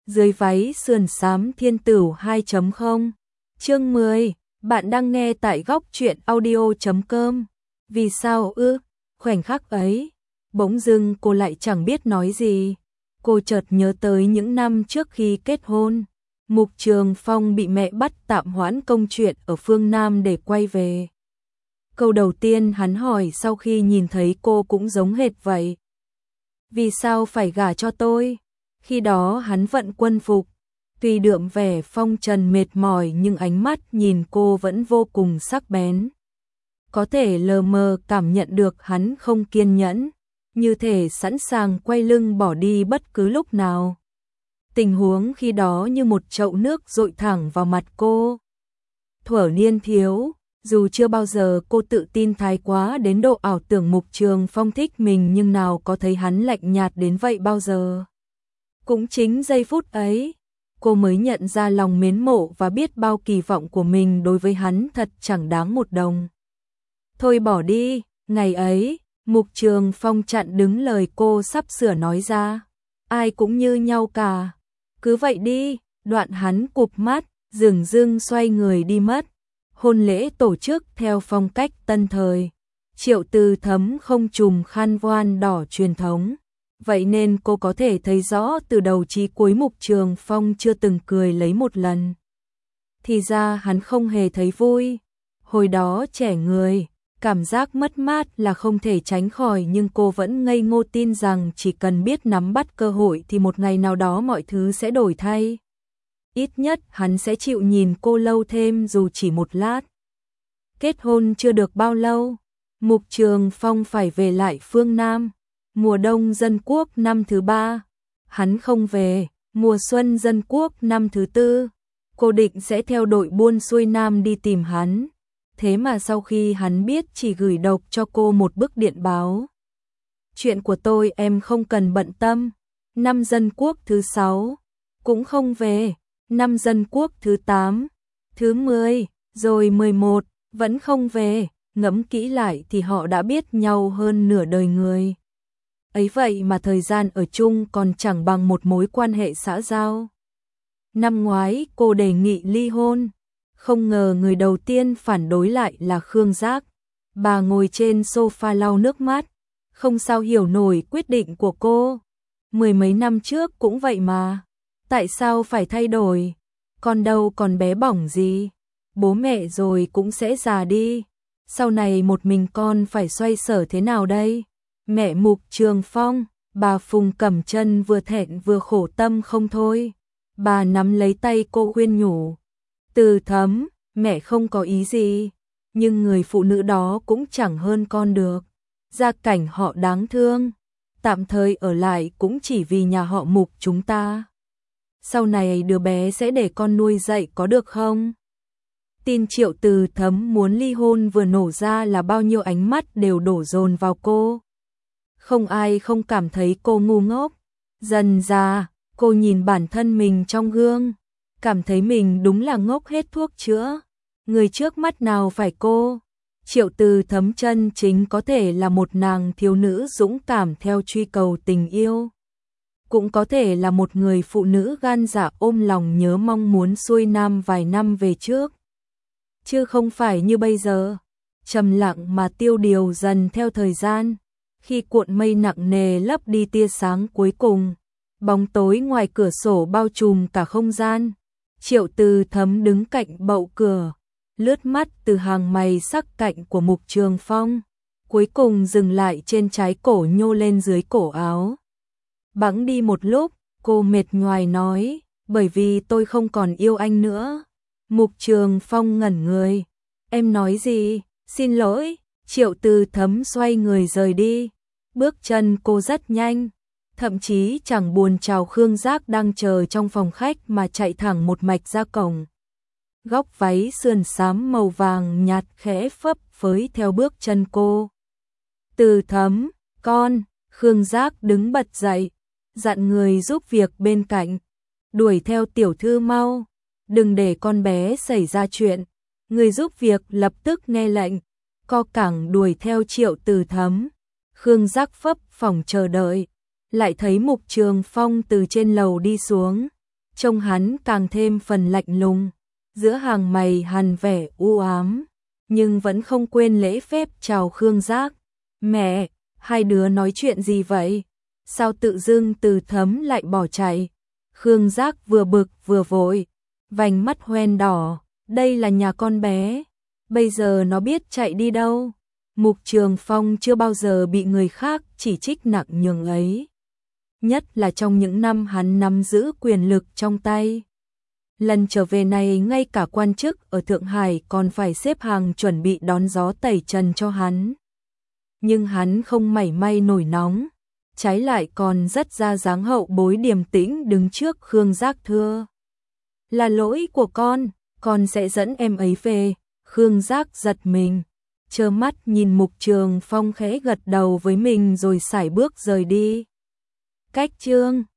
Dưới váy sườn xám thiên tửu 2.0. Chương 10. Bạn đang nghe tại góc truyện audio.com. Vì sao ư? Khoảnh khắc ấy, bỗng dưng cô lại chẳng biết nói gì. Cô chợt nhớ tới những năm trước khi kết hôn. Mục Trường Phong bị mẹ bắt tạm hoãn công chuyện ở phương Nam để quay về. Câu đầu tiên hắn hỏi sau khi nhìn thấy cô cũng giống hệt vậy. Vì sao phải gả cho tôi? Khi đó hắn vận quân phục, tuy đượm vẻ phong trần mệt mỏi nhưng ánh mắt nhìn cô vẫn vô cùng sắc bén. Có thể lờ mờ cảm nhận được hắn không kiên nhẫn, như thể sẵn sàng quay lưng bỏ đi bất cứ lúc nào. Tình huống khi đó như một chậu nước dội thẳng vào mặt cô. Thuở niên thiếu, dù chưa bao giờ cô tự tin thái quá đến độ ảo tưởng Mục Trường Phong thích mình nhưng nào có thấy hắn lạnh nhạt đến vậy bao giờ. Cũng chính giây phút ấy, cô mới nhận ra lòng mến mộ và biết bao kỳ vọng của mình đối với hắn thật chẳng đáng một đồng. Thôi bỏ đi, ngày ấy, Mục Trường Phong chặn đứng lời cô sắp sửa nói ra. Ai cũng như nhau cả. Cứ vậy đi, đoạn hắn cụp mắt, dửng dưng xoay người đi mất. Hôn lễ tổ chức theo phong cách tân thời. Triệu Từ Thấm không trùm khăn voan đỏ truyền thống. Vậy nên cô có thể thấy rõ từ đầu chí cuối Mục Trường Phong chưa từng cười lấy một lần. Thì ra hắn không hề thấy vui. Hồi đó trẻ người, cảm giác mất mát là không thể tránh khỏi nhưng cô vẫn ngây ngô tin rằng chỉ cần biết nắm bắt cơ hội thì một ngày nào đó mọi thứ sẽ đổi thay. Ít nhất hắn sẽ chịu nhìn cô lâu thêm dù chỉ một lát. Kết hôn chưa được bao lâu, Mục Trường Phong phải về lại phương Nam. Mùa đông dân quốc năm thứ 3, hắn không về. Mùa xuân dân quốc năm thứ 4, cô định sẽ theo đội buôn xuôi Nam đi tìm hắn. Thế mà sau khi hắn biết chỉ gửi độc cho cô một bức điện báo. Chuyện của tôi em không cần bận tâm. Năm dân quốc thứ 6, cũng không về. Năm dân quốc thứ 8, thứ 10, rồi 11, vẫn không về. Ngẫm kỹ lại thì họ đã biết nhau hơn nửa đời người. Ấy vậy mà thời gian ở chung còn chẳng bằng một mối quan hệ xã giao. Năm ngoái cô đề nghị ly hôn. Không ngờ người đầu tiên phản đối lại là Khương Giác. Bà ngồi trên sofa lau nước mắt. Không sao hiểu nổi quyết định của cô. Mười mấy năm trước cũng vậy mà. Tại sao phải thay đổi? Con đâu còn bé bỏng gì. Bố mẹ rồi cũng sẽ già đi. Sau này một mình con phải xoay sở thế nào đây? Mẹ Mục Trường Phong, bà Phùng Cẩm Chân vừa thẹn vừa khổ tâm không thôi. Bà nắm lấy tay cô khuyên nhủ. Từ Thấm, mẹ không có ý gì. Nhưng người phụ nữ đó cũng chẳng hơn con được. Gia cảnh họ đáng thương. Tạm thời ở lại cũng chỉ vì nhà họ Mục chúng ta. Sau này đứa bé sẽ để con nuôi dạy có được không? Tin Triệu Từ Thấm muốn ly hôn vừa nổ ra là bao nhiêu ánh mắt đều đổ dồn vào cô. Không ai không cảm thấy cô ngu ngốc. Dần ra, cô nhìn bản thân mình trong gương, cảm thấy mình đúng là ngốc hết thuốc chữa. Người trước mắt nào phải cô? Triệu Từ Thấm chân chính có thể là một nàng thiếu nữ dũng cảm theo truy cầu tình yêu. Cũng có thể là một người phụ nữ gan dạ ôm lòng nhớ mong muốn xuôi Nam vài năm về trước. Chứ không phải như bây giờ, trầm lặng mà tiêu điều dần theo thời gian. Khi cuộn mây nặng nề lấp đi tia sáng cuối cùng, bóng tối ngoài cửa sổ bao trùm cả không gian. Triệu Từ Thấm đứng cạnh bậu cửa, lướt mắt từ hàng mày sắc cạnh của Mục Trường Phong, cuối cùng dừng lại trên trái cổ nhô lên dưới cổ áo. Bẵng đi một lúc, cô mệt nhoài nói, bởi vì tôi không còn yêu anh nữa. Mục Trường Phong ngẩn người. Em nói gì? Xin lỗi. Triệu Từ Thấm xoay người rời đi. Bước chân cô rất nhanh, thậm chí chẳng buồn chào Khương Giác đang chờ trong phòng khách mà chạy thẳng một mạch ra cổng. Góc váy sườn xám màu vàng nhạt khẽ phấp phới theo bước chân cô. Từ Thấm, con. Khương Giác đứng bật dậy, dặn người giúp việc bên cạnh. Đuổi theo tiểu thư mau, đừng để con bé xảy ra chuyện. Người giúp việc lập tức nghe lệnh, co cẳng đuổi theo Triệu Từ Thấm. Khương Giác phấp phòng chờ đợi, lại thấy Mục Trường Phong từ trên lầu đi xuống. trông hắn càng thêm phần lạnh lùng, giữa hàng mày hằn vẻ u ám, nhưng vẫn không quên lễ phép chào Khương Giác. Mẹ, hai đứa nói chuyện gì vậy? Sao tự dưng Từ Thấm lại bỏ chạy? Khương Giác vừa bực vừa vội, vành mắt hoen đỏ, đây là nhà con bé, bây giờ nó biết chạy đi đâu. Mục Trường Phong chưa bao giờ bị người khác chỉ trích nặng nhường ấy, nhất là trong những năm hắn nắm giữ quyền lực trong tay. Lần trở về này ngay cả quan chức ở Thượng Hải còn phải xếp hàng chuẩn bị đón gió tẩy trần cho hắn. Nhưng hắn không mảy may nổi nóng, trái lại còn rất ra dáng hậu bối điềm tĩnh đứng trước Khương Giác thưa. Là lỗi của con sẽ dẫn em ấy về. Khương Giác giật mình, trơ mắt nhìn Mục Trường Phong khẽ gật đầu với mình rồi sải bước rời đi. Cách chương